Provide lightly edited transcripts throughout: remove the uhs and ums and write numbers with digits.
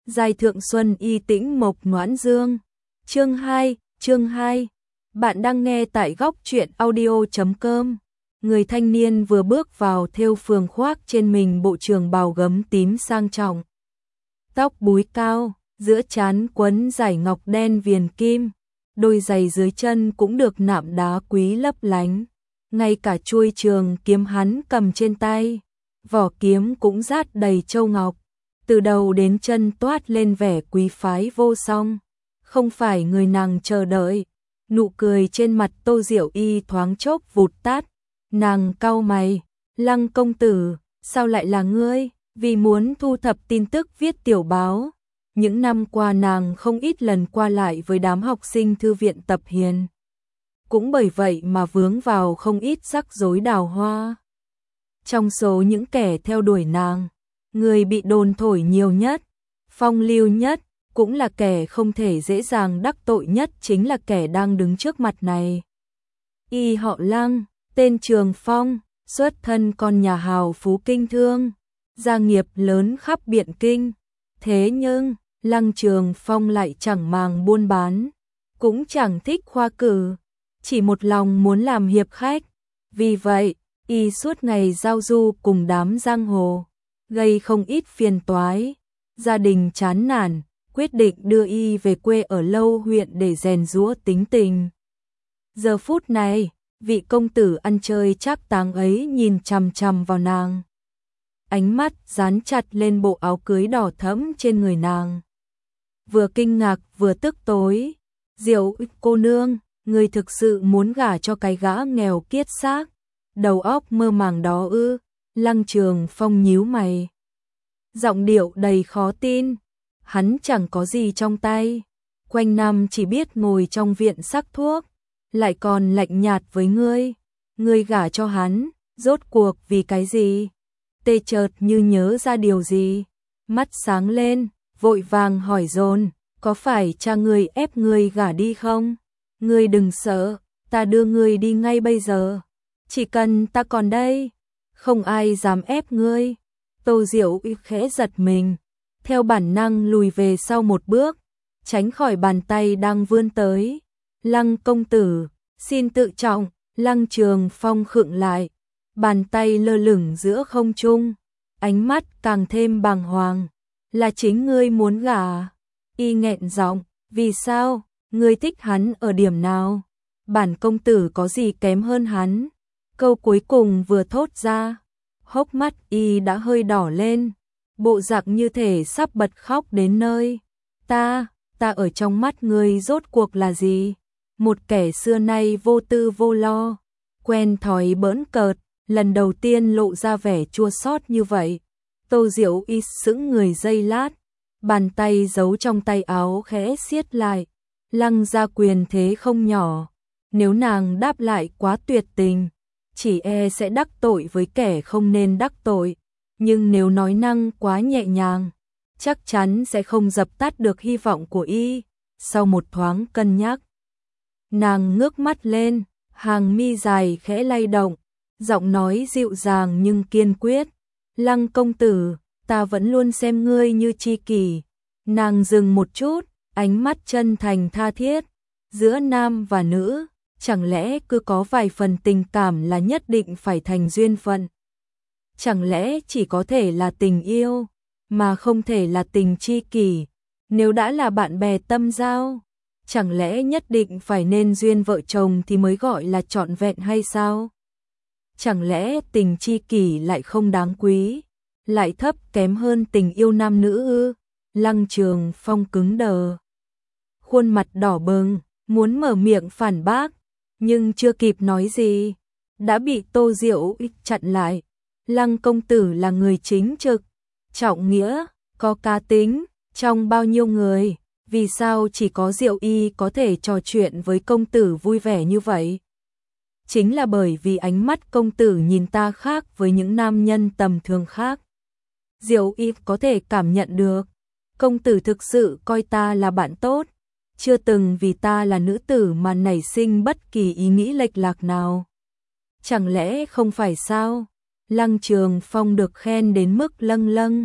Giai thượng xuân y tĩnh mộc noãn dương. Chương 2. Bạn đang nghe tại góc truyện audio.com. Người thanh niên vừa bước vào thêu phường khoác trên mình bộ trường bào gấm tím sang trọng. Tóc búi cao, giữa trán quấn dải ngọc đen viền kim, đôi giày dưới chân cũng được nạm đá quý lấp lánh. Ngay cả chuôi trường kiếm hắn cầm trên tay, vỏ kiếm cũng dát đầy châu ngọc, từ đầu đến chân toát lên vẻ quý phái vô song. Không phải người nàng chờ đợi, nụ cười trên mặt Tô Diệu Y thoáng chốc vụt tắt. Nàng cau mày, Lăng công tử, sao lại là ngươi? Vì muốn thu thập tin tức viết tiểu báo. Những năm qua nàng không ít lần qua lại với đám học sinh thư viện tập hiền. Cũng bởi vậy mà vướng vào không ít rắc rối đào hoa. Trong số những kẻ theo đuổi nàng, người bị đồn thổi nhiều nhất, phong lưu nhất, cũng là kẻ không thể dễ dàng đắc tội nhất chính là kẻ đang đứng trước mặt này. Y họ Lăng, tên Trường Phong, xuất thân con nhà hào phú kinh thương, gia nghiệp lớn khắp Biện Kinh. Thế nhưng, Lăng Trường Phong lại chẳng màng buôn bán, cũng chẳng thích khoa cử, chỉ một lòng muốn làm hiệp khách. Vì vậy, y suốt ngày giao du cùng đám giang hồ, gây không ít phiền toái. Gia đình chán nản, quyết định đưa y về quê ở Lâu huyện để rèn giũa tính tình. Giờ phút này, vị công tử ăn chơi trác táng ấy nhìn chằm chằm vào nàng. Ánh mắt dán chặt lên bộ áo cưới đỏ thẫm trên người nàng. Vừa kinh ngạc vừa tức tối. Diệu cô nương, người thực sự muốn gả cho cái gã nghèo kiết xác, đầu óc mơ màng đó ư? Lăng Trường Phong nhíu mày, giọng điệu đầy khó tin. Hắn chẳng có gì trong tay, quanh năm chỉ biết ngồi trong viện sắc thuốc, lại còn lạnh nhạt với ngươi. Ngươi gả cho hắn, rốt cuộc vì cái gì? Tê chợt như nhớ ra điều gì, mắt sáng lên, vội vàng hỏi dồn, có phải cha ngươi ép ngươi gả đi không? Ngươi đừng sợ, ta đưa ngươi đi ngay bây giờ. Chỉ cần ta còn đây, không ai dám ép ngươi. Tô Diệu Y khẽ giật mình, theo bản năng lùi về sau một bước, tránh khỏi bàn tay đang vươn tới. Lăng công tử, xin tự trọng. Lăng Trường Phong khựng lại, bàn tay lơ lửng giữa không trung, ánh mắt càng thêm bàng hoàng. Là chính ngươi muốn gả? Y nghẹn giọng, vì sao? Ngươi thích hắn ở điểm nào? Bản công tử có gì kém hơn hắn? Câu cuối cùng vừa thốt ra, hốc mắt y đã hơi đỏ lên, bộ dạng như thể sắp bật khóc đến nơi. Ta ở trong mắt ngươi rốt cuộc là gì? Một kẻ xưa nay vô tư vô lo, quen thói bỡn cợt, lần đầu tiên lộ ra vẻ chua xót như vậy. Tô Diệu Y sững người giây lát, bàn tay giấu trong tay áo khẽ siết lại. Lăng gia quyền thế không nhỏ, nếu nàng đáp lại quá tuyệt tình, chỉ e sẽ đắc tội với kẻ không nên đắc tội. Nhưng nếu nói năng quá nhẹ nhàng, chắc chắn sẽ không dập tắt được hy vọng của y. Sau một thoáng cân nhắc, nàng ngước mắt lên, hàng mi dài khẽ lay động, giọng nói dịu dàng nhưng kiên quyết. Lăng công tử, ta vẫn luôn xem ngươi như tri kỷ. Nàng dừng một chút, ánh mắt chân thành tha thiết. Giữa nam và nữ, chẳng lẽ cứ có vài phần tình cảm là nhất định phải thành duyên phận? Chẳng lẽ chỉ có thể là tình yêu, mà không thể là tình tri kỷ? Nếu đã là bạn bè tâm giao, chẳng lẽ nhất định phải nên duyên vợ chồng thì mới gọi là trọn vẹn hay sao? Chẳng lẽ tình tri kỷ lại không đáng quý, lại thấp kém hơn tình yêu nam nữ ư? Lăng Trường Phong cứng đờ, khuôn mặt đỏ bừng, muốn mở miệng phản bác, nhưng chưa kịp nói gì, đã bị Tô Diệu Y chặn lại. Lăng công tử là người chính trực, trọng nghĩa, có cá tính, trong bao nhiêu người, vì sao chỉ có Diệu Y có thể trò chuyện với công tử vui vẻ như vậy? Chính là bởi vì ánh mắt công tử nhìn ta khác với những nam nhân tầm thường khác. Diệu Y có thể cảm nhận được, công tử thực sự coi ta là bạn tốt, chưa từng vì ta là nữ tử mà nảy sinh bất kỳ ý nghĩ lệch lạc nào. Chẳng lẽ không phải sao? Lăng Trường Phong được khen đến mức lâng lâng,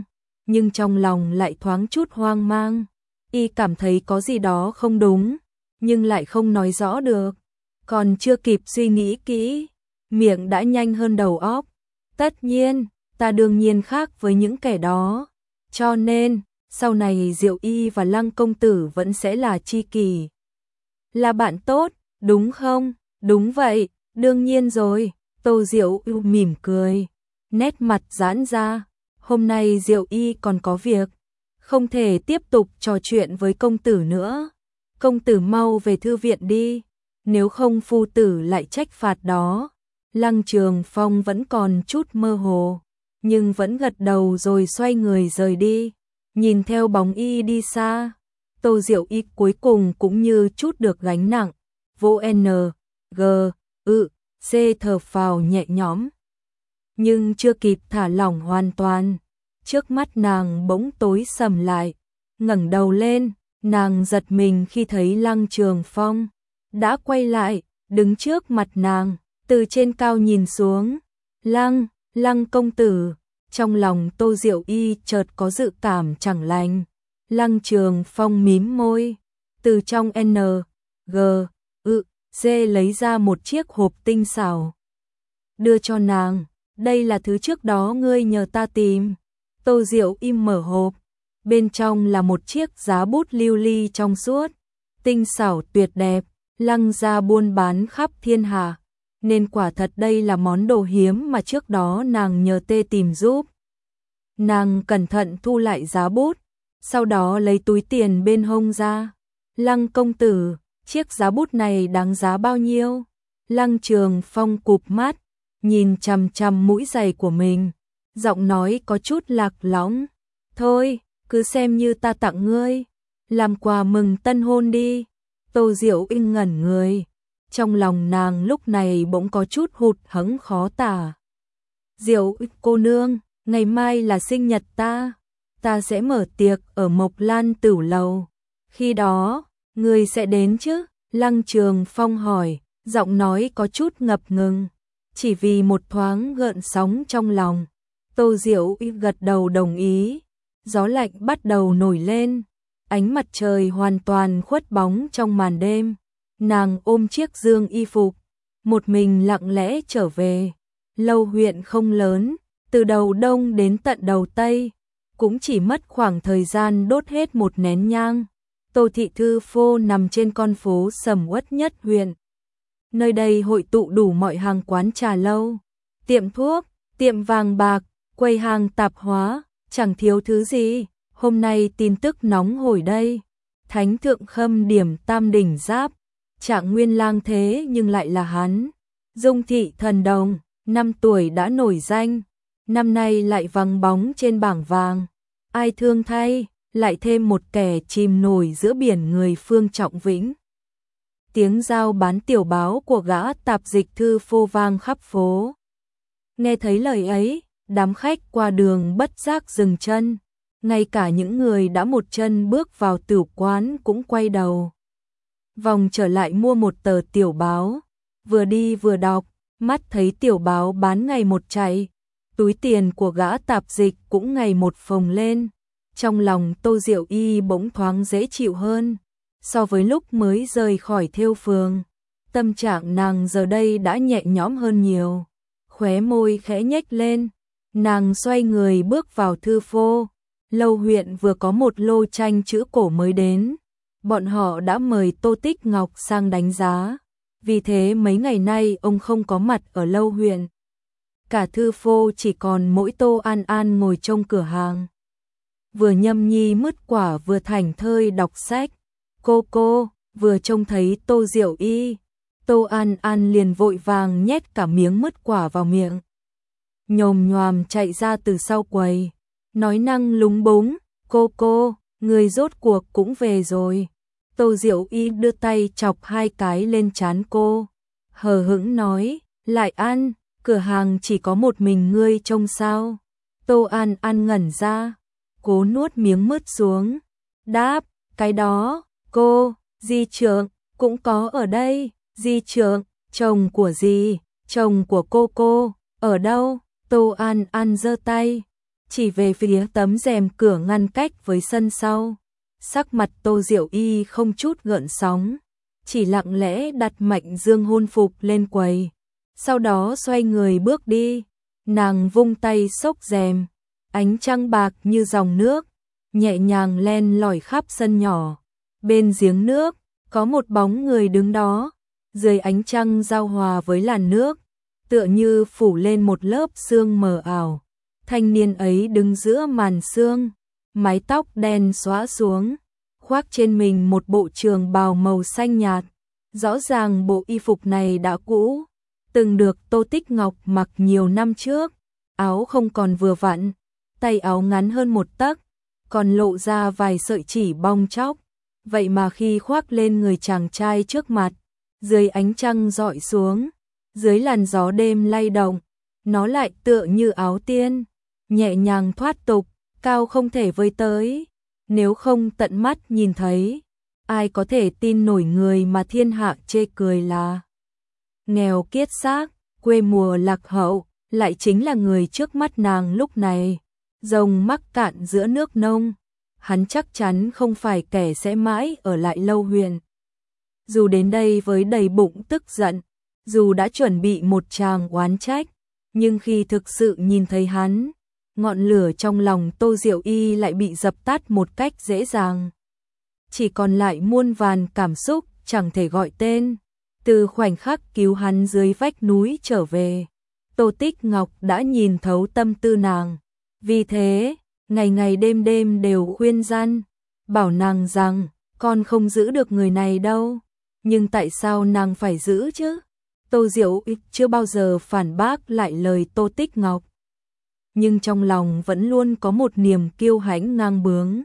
nhưng trong lòng lại thoáng chút hoang mang. Y cảm thấy có gì đó không đúng, nhưng lại không nói rõ được. Còn chưa kịp suy nghĩ kỹ, miệng đã nhanh hơn đầu óc. Tất nhiên, ta đương nhiên khác với những kẻ đó. Cho nên, sau này Diệu Y và Lăng công tử vẫn sẽ là tri kỷ. Là bạn tốt, đúng không? Đúng vậy, đương nhiên rồi. Tô Diệu Y mỉm cười, nét mặt giãn ra. Hôm nay Diệu Y còn có việc, không thể tiếp tục trò chuyện với công tử nữa. Công tử mau về thư viện đi, nếu không phu tử lại trách phạt đó. Lăng Trường Phong vẫn còn chút mơ hồ, nhưng vẫn gật đầu rồi xoay người rời đi. Nhìn theo bóng y đi xa, Tô Diệu Y cuối cùng cũng như chút được gánh nặng, vỗ N, G, C thở phào nhẹ nhõm. Nhưng chưa kịp thả lỏng hoàn toàn, trước mắt nàng bỗng tối sầm lại. Ngẩng đầu lên, nàng giật mình khi thấy Lăng Trường Phong đã quay lại, đứng trước mặt nàng, từ trên cao nhìn xuống. Lăng công tử. Trong lòng Tô Diệu Y chợt có dự cảm chẳng lành. Lăng Trường Phong mím môi, từ trong N, G, C lấy ra một chiếc hộp tinh xảo, đưa cho nàng. Đây là thứ trước đó ngươi nhờ ta tìm. Tô Diệu Y mở hộp, bên trong là một chiếc giá bút lưu ly trong suốt, tinh xảo tuyệt đẹp. Lăng gia buôn bán khắp thiên hạ, nên quả thật đây là món đồ hiếm mà trước đó nàng nhờ tê tìm giúp. Nàng cẩn thận thu lại giá bút, sau đó lấy túi tiền bên hông ra. Lăng công tử, chiếc giá bút này đáng giá bao nhiêu? Lăng Trường Phong cụp mắt, nhìn chằm chằm mũi giày của mình, giọng nói có chút lạc lõng. Thôi, cứ xem như ta tặng ngươi, làm quà mừng tân hôn đi. Tô Diệu Y ngẩn người, trong lòng nàng lúc này bỗng có chút hụt hẫng khó tả. Diệu Y cô nương, ngày mai là sinh nhật ta sẽ mở tiệc ở Mộc Lan Tửu Lầu. Khi đó, người sẽ đến chứ? Lăng Trường Phong hỏi, giọng nói có chút ngập ngừng, chỉ vì một thoáng gợn sóng trong lòng. Tô Diệu Y gật đầu đồng ý. Gió lạnh bắt đầu nổi lên, ánh mặt trời hoàn toàn khuất bóng trong màn đêm. Nàng ôm chiếc dương y phục, một mình lặng lẽ trở về. Lâu huyện không lớn, từ đầu đông đến tận đầu tây, cũng chỉ mất khoảng thời gian đốt hết một nén nhang. Tô Thị Thư Phô nằm trên con phố sầm uất nhất huyện. Nơi đây hội tụ đủ mọi hàng quán trà lâu, tiệm thuốc, tiệm vàng bạc, quầy hàng tạp hóa, chẳng thiếu thứ gì. Hôm nay tin tức nóng hổi đây. Thánh thượng Khâm Điểm Tam đỉnh giáp, Trạng Nguyên lang thế nhưng lại là hắn. Dung Thị Thần Đồng, 5 tuổi đã nổi danh, năm nay lại vắng bóng trên bảng vàng. Ai thương thay, lại thêm một kẻ chìm nổi giữa biển người Phương Trọng Vĩnh. Tiếng giao bán tiểu báo của gã tạp dịch Thư Phô vang khắp phố. Nghe thấy lời ấy, đám khách qua đường bất giác dừng chân. Ngay cả những người đã một chân bước vào tửu quán cũng quay đầu vòng trở lại mua một tờ tiểu báo. Vừa đi vừa đọc, mắt thấy tiểu báo bán ngày một chạy, túi tiền của gã tạp dịch cũng ngày một phồng lên. Trong lòng Tô Diệu Y bỗng thoáng dễ chịu hơn so với lúc mới rời khỏi thêu phường. Tâm trạng nàng giờ đây đã nhẹ nhõm hơn nhiều, khóe môi khẽ nhếch lên. Nàng xoay người bước vào thư phô. Lâu huyện vừa có một lô tranh chữ cổ mới đến, bọn họ đã mời Tô Tích Ngọc sang đánh giá, vì thế mấy ngày nay ông không có mặt ở lâu huyện. Cả thư phô chỉ còn mỗi Tô An An ngồi trong cửa hàng, vừa nhâm nhi mứt quả vừa thảnh thơi đọc sách. Cô, vừa trông thấy Tô Diệu Y, Tô An An liền vội vàng nhét cả miếng mứt quả vào miệng, nhồm nhoàm chạy ra từ sau quầy, nói năng lúng búng, cô, người rốt cuộc cũng về rồi. Tô Diệu Y đưa tay chọc 2 cái lên trán cô, hờ hững nói, lại ăn, cửa hàng chỉ có một mình ngươi trông sao? Tô An An ngẩn ra, cố nuốt miếng mứt xuống, đáp, cái đó, cô, di trưởng, cũng có ở đây. Di trưởng, chồng của gì? Chồng của cô, ở đâu? Tô An An giơ tay chỉ về phía tấm rèm cửa ngăn cách với sân sau. Sắc mặt Tô Diệu Y không chút gợn sóng, chỉ lặng lẽ đặt Mạnh Dương hôn phục lên quầy, sau đó xoay người bước đi. Nàng vung tay xốc rèm, ánh trăng bạc như dòng nước, nhẹ nhàng len lỏi khắp sân nhỏ. Bên giếng nước, có một bóng người đứng đó, dưới ánh trăng giao hòa với làn nước, tựa như phủ lên một lớp sương mờ ảo. Thanh niên ấy đứng giữa màn sương, mái tóc đen xõa xuống, khoác trên mình một bộ trường bào màu xanh nhạt. Rõ ràng bộ y phục này đã cũ, từng được Tô Tích Ngọc mặc nhiều năm trước. Áo không còn vừa vặn, tay áo ngắn hơn một tấc, còn lộ ra vài sợi chỉ bong tróc. Vậy mà khi khoác lên người chàng trai trước mặt, dưới ánh trăng rọi xuống, dưới làn gió đêm lay động, nó lại tựa như áo tiên, nhẹ nhàng thoát tục, cao không thể với tới. Nếu không tận mắt nhìn thấy, ai có thể tin nổi người mà thiên hạ chê cười là nghèo kiết xác, quê mùa lạc hậu, lại chính là người trước mắt nàng lúc này. Rồng mắc cạn giữa nước nông, hắn chắc chắn không phải kẻ sẽ mãi ở lại Lâu Huyền. Dù đến đây với đầy bụng tức giận, dù đã chuẩn bị một tràng oán trách, nhưng khi thực sự nhìn thấy hắn, ngọn lửa trong lòng Tô Diệu Y lại bị dập tắt một cách dễ dàng. Chỉ còn lại muôn vàn cảm xúc chẳng thể gọi tên. Từ khoảnh khắc cứu hắn dưới vách núi trở về, Tô Tích Ngọc đã nhìn thấu tâm tư nàng. Vì thế, ngày ngày đêm đêm đều khuyên răn, bảo nàng rằng con không giữ được người này đâu. Nhưng tại sao nàng phải giữ chứ? Tô Diệu Y chưa bao giờ phản bác lại lời Tô Tích Ngọc, nhưng trong lòng vẫn luôn có một niềm kiêu hãnh ngang bướng.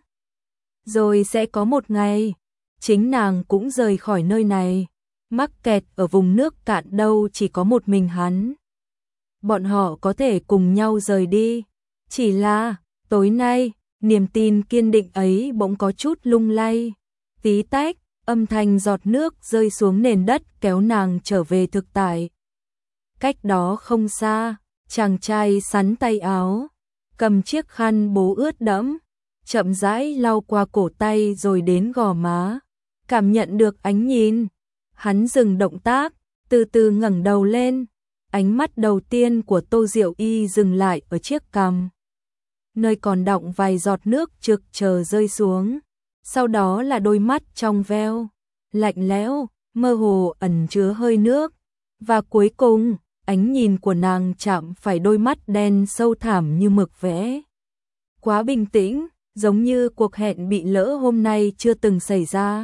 Rồi sẽ có một ngày, chính nàng cũng rời khỏi nơi này, mắc kẹt ở vùng nước cạn đâu chỉ có một mình hắn. Bọn họ có thể cùng nhau rời đi, chỉ là tối nay, niềm tin kiên định ấy bỗng có chút lung lay. Tí tách, âm thanh giọt nước rơi xuống nền đất kéo nàng trở về thực tại. Cách đó không xa, chàng trai sắn tay áo, cầm chiếc khăn bố ướt đẫm, chậm rãi lau qua cổ tay rồi đến gò má. Cảm nhận được ánh nhìn, hắn dừng động tác, từ từ ngẩng đầu lên. Ánh mắt đầu tiên của Tô Diệu Y dừng lại ở chiếc cằm, nơi còn đọng vài giọt nước trực chờ rơi xuống. Sau đó là đôi mắt trong veo, lạnh lẽo, mơ hồ ẩn chứa hơi nước. Và cuối cùng, ánh nhìn của nàng chạm phải đôi mắt đen sâu thẳm như mực vẽ. Quá bình tĩnh, giống như cuộc hẹn bị lỡ hôm nay chưa từng xảy ra.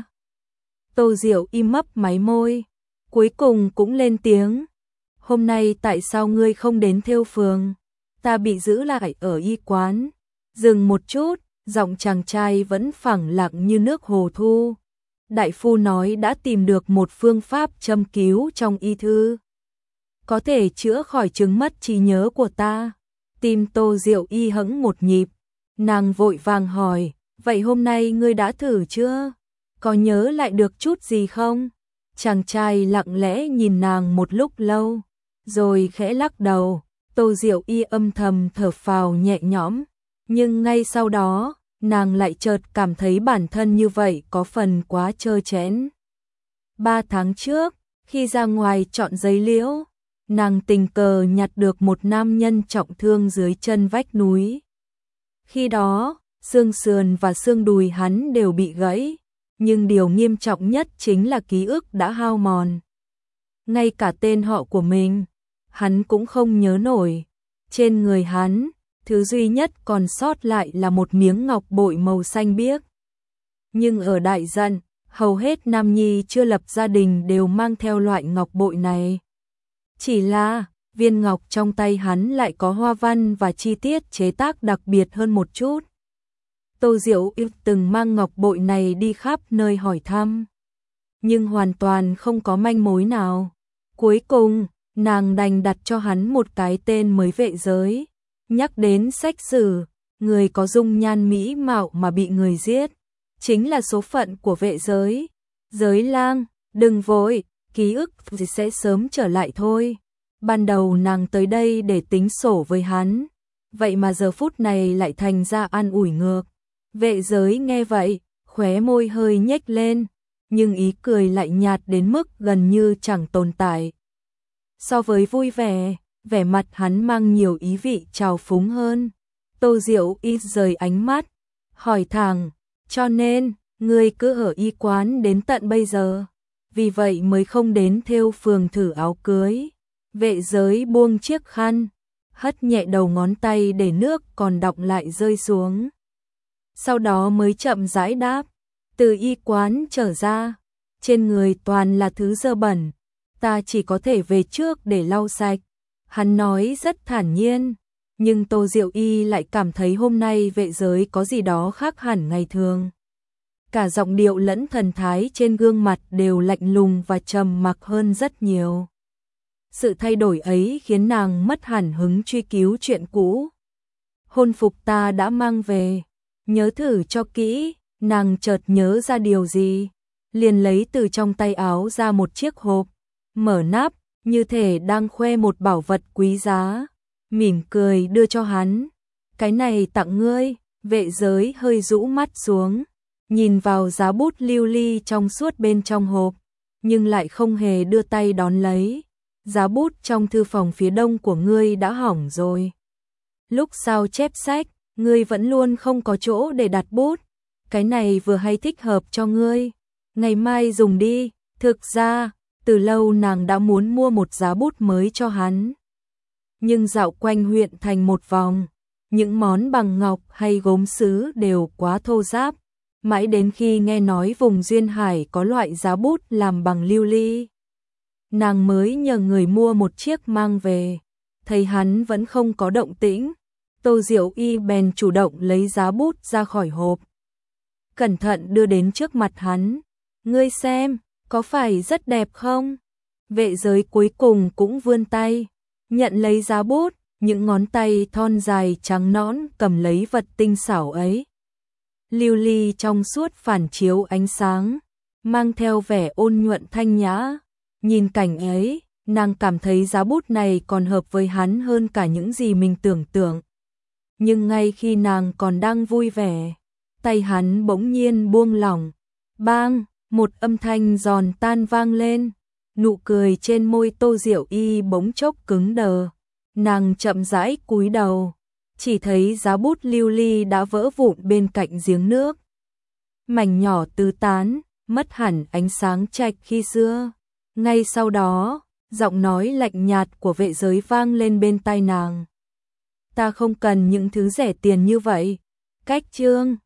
Tô Diệu Y mấp máy môi, cuối cùng cũng lên tiếng. Hôm nay tại sao ngươi không đến thêu phường? Ta bị giữ lại ở y quán. Dừng một chút, giọng chàng trai vẫn phẳng lặng như nước hồ thu. Đại phu nói đã tìm được một phương pháp châm cứu trong y thư, có thể chữa khỏi chứng mất trí nhớ của ta. Tim Tô Diệu Y hững một nhịp, nàng vội vàng hỏi, vậy hôm nay ngươi đã thử chưa? Có nhớ lại được chút gì không? Chàng trai lặng lẽ nhìn nàng một lúc lâu, rồi khẽ lắc đầu. Tô Diệu Y âm thầm thở phào nhẹ nhõm, nhưng ngay sau đó, nàng lại chợt cảm thấy bản thân như vậy có phần quá trơ trẽn. 3 tháng trước, khi ra ngoài chọn giấy liễu, nàng tình cờ nhặt được một nam nhân trọng thương dưới chân vách núi. Khi đó, xương sườn và xương đùi hắn đều bị gãy, nhưng điều nghiêm trọng nhất chính là ký ức đã hao mòn. Ngay cả tên họ của mình, hắn cũng không nhớ nổi. Trên người hắn, thứ duy nhất còn sót lại là một miếng ngọc bội màu xanh biếc. Nhưng ở Đại Dận, hầu hết nam nhi chưa lập gia đình đều mang theo loại ngọc bội này. Chỉ là, viên ngọc trong tay hắn lại có hoa văn và chi tiết chế tác đặc biệt hơn một chút. Tô Diệu Y từng mang ngọc bội này đi khắp nơi hỏi thăm, nhưng hoàn toàn không có manh mối nào. Cuối cùng, nàng đành đặt cho hắn một cái tên mới Vệ Giới. Nhắc đến sách sử, người có dung nhan mỹ mạo mà bị người giết, chính là số phận của Vệ Giới. Giới lang, đừng vội, ký ức sẽ sớm trở lại thôi. Ban đầu nàng tới đây để tính sổ với hắn, vậy mà giờ phút này lại thành ra an ủi ngược. Vệ giới nghe vậy, khóe môi hơi nhếch lên, nhưng ý cười lại nhạt đến mức gần như chẳng tồn tại. So với vui vẻ, vẻ mặt hắn mang nhiều ý vị trào phúng hơn. Tô Diệu Y rời ánh mắt, hỏi thẳng, cho nên, ngươi cứ ở y quán đến tận bây giờ, vì vậy mới không đến thêu phường thử áo cưới. Vệ giới buông chiếc khăn, hất nhẹ đầu ngón tay để nước còn đọng lại rơi xuống. Sau đó mới chậm rãi đáp, từ y quán trở ra, trên người toàn là thứ dơ bẩn, ta chỉ có thể về trước để lau sạch. Hắn nói rất thản nhiên, nhưng Tô Diệu Y lại cảm thấy hôm nay vệ giới có gì đó khác hẳn ngày thường. Cả giọng điệu lẫn thần thái trên gương mặt đều lạnh lùng và trầm mặc hơn rất nhiều. Sự thay đổi ấy khiến nàng mất hẳn hứng truy cứu chuyện cũ. Hôn phục ta đã mang về, nhớ thử cho kỹ. Nàng chợt nhớ ra điều gì, liền lấy từ trong tay áo ra một chiếc hộp, mở nắp, như thể đang khoe một bảo vật quý giá, mỉm cười đưa cho hắn. Cái này tặng ngươi. Vệ giới hơi rũ mắt xuống, nhìn vào giá bút lưu ly trong suốt bên trong hộp, nhưng lại không hề đưa tay đón lấy. Giá bút trong thư phòng phía đông của ngươi đã hỏng rồi. Lúc sao chép sách, ngươi vẫn luôn không có chỗ để đặt bút. Cái này vừa hay thích hợp cho ngươi, ngày mai dùng đi. Thực ra, từ lâu nàng đã muốn mua một giá bút mới cho hắn. Nhưng dạo quanh huyện thành một vòng, những món bằng ngọc hay gốm sứ đều quá thô ráp. Mãi đến khi nghe nói vùng Duyên Hải có loại giá bút làm bằng lưu ly, nàng mới nhờ người mua một chiếc mang về. Thấy hắn vẫn không có động tĩnh, Tô Diệu Y bèn chủ động lấy giá bút ra khỏi hộp, cẩn thận đưa đến trước mặt hắn. Ngươi xem, có phải rất đẹp không? Vệ giới cuối cùng cũng vươn tay, nhận lấy giá bút, những ngón tay thon dài trắng nõn cầm lấy vật tinh xảo ấy. Lưu ly trong suốt phản chiếu ánh sáng, mang theo vẻ ôn nhuận thanh nhã. Nhìn cảnh ấy, nàng cảm thấy giá bút này còn hợp với hắn hơn cả những gì mình tưởng tượng. Nhưng ngay khi nàng còn đang vui vẻ, tay hắn bỗng nhiên buông lỏng. Bang, một âm thanh giòn tan vang lên. Nụ cười trên môi Tô Diệu Y bỗng chốc cứng đờ. Nàng chậm rãi cúi đầu, chỉ thấy giá bút lưu ly đã vỡ vụn bên cạnh giếng nước. Mảnh nhỏ tứ tán, mất hẳn ánh sáng trạch khi xưa. Ngay sau đó, giọng nói lạnh nhạt của vệ giới vang lên bên tai nàng. Ta không cần những thứ rẻ tiền như vậy. Cách chương